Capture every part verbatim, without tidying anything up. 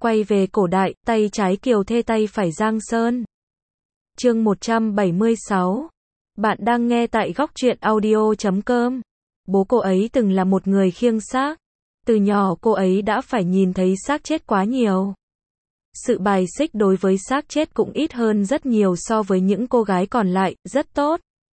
Quay về cổ đại, tay trái Kiều Thê tay phải Giang Sơn. Chương một trăm bảy mươi sáu. Bạn đang nghe tại góc truyện audio chấm com. Bố cô ấy từng là một người khiêng xác. Từ nhỏ cô ấy đã phải nhìn thấy xác chết quá nhiều. Sự bài xích đối với xác chết cũng ít hơn rất nhiều so với những cô gái còn lại, rất tốt.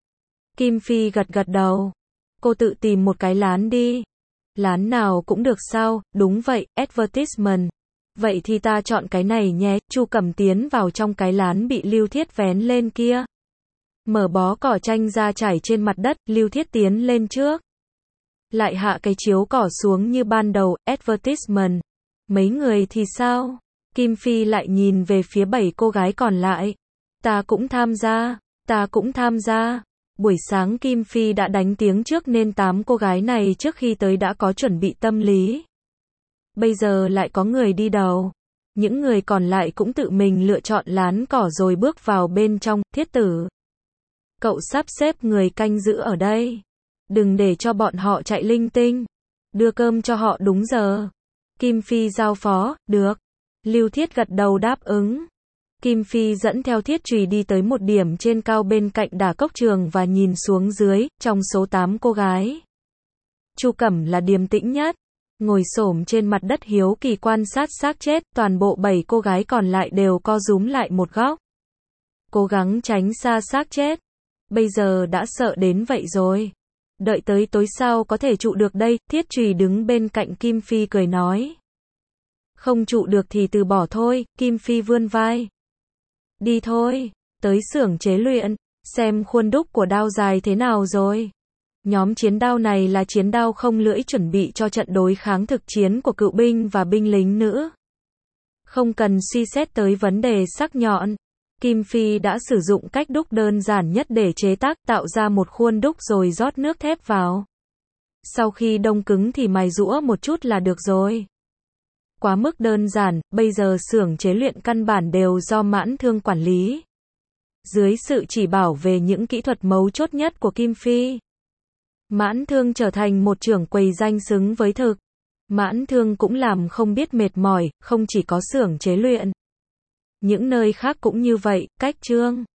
Kim Phi gật gật đầu. Cô tự tìm một cái lán đi. Lán nào cũng được sao, đúng vậy, advertisement. Vậy thì ta chọn cái này nhé, Chu Cẩm tiến vào trong cái lán bị Lưu Thiết vén lên kia. Mở bó cỏ tranh ra trải trên mặt đất, Lưu Thiết tiến lên trước. Lại hạ cái chiếu cỏ xuống như ban đầu, advertisement. Mấy người thì sao? Kim Phi lại nhìn về phía bảy cô gái còn lại. Ta cũng tham gia, ta cũng tham gia. Buổi sáng Kim Phi đã đánh tiếng trước nên tám cô gái này trước khi tới đã có chuẩn bị tâm lý. Bây giờ lại có người đi đầu. Những người còn lại cũng tự mình lựa chọn lán cỏ rồi bước vào bên trong. Thiết tử, cậu sắp xếp người canh giữ ở đây. Đừng để cho bọn họ chạy linh tinh. Đưa cơm cho họ đúng giờ. Kim Phi giao phó, được. Lưu Thiết gật đầu đáp ứng. Kim Phi dẫn theo Thiết Trùy đi tới một điểm trên cao bên cạnh đả cốc trường và nhìn xuống dưới, trong số tám cô gái. Chu Cẩm là điềm tĩnh nhất. Ngồi xổm trên mặt đất hiếu kỳ quan sát xác chết, toàn bộ bảy cô gái còn lại đều co rúm lại một góc. Cố gắng tránh xa xác chết. Bây giờ đã sợ đến vậy rồi. Đợi tới tối sao có thể trụ được đây, Thiết Trùy đứng bên cạnh Kim Phi cười nói. Không trụ được thì từ bỏ thôi, Kim Phi vươn vai. Đi thôi, tới xưởng chế luyện, xem khuôn đúc của đao dài thế nào rồi. Nhóm chiến đao này là chiến đao không lưỡi chuẩn bị cho trận đối kháng thực chiến của cựu binh và binh lính nữ. Không cần suy xét tới vấn đề sắc nhọn. Kim Phi đã sử dụng cách đúc đơn giản nhất để chế tác, tạo ra một khuôn đúc rồi rót nước thép vào. Sau khi đông cứng thì mài giũa một chút là được rồi. Quá mức đơn giản, bây giờ xưởng chế luyện căn bản đều do Mãn Thương quản lý. Dưới sự chỉ bảo về những kỹ thuật mấu chốt nhất của Kim Phi, Mãn Thương trở thành một trưởng quầy danh xứng với thực. Mãn Thương cũng làm không biết mệt mỏi, không chỉ có xưởng chế luyện. Những nơi khác cũng như vậy, cách trương.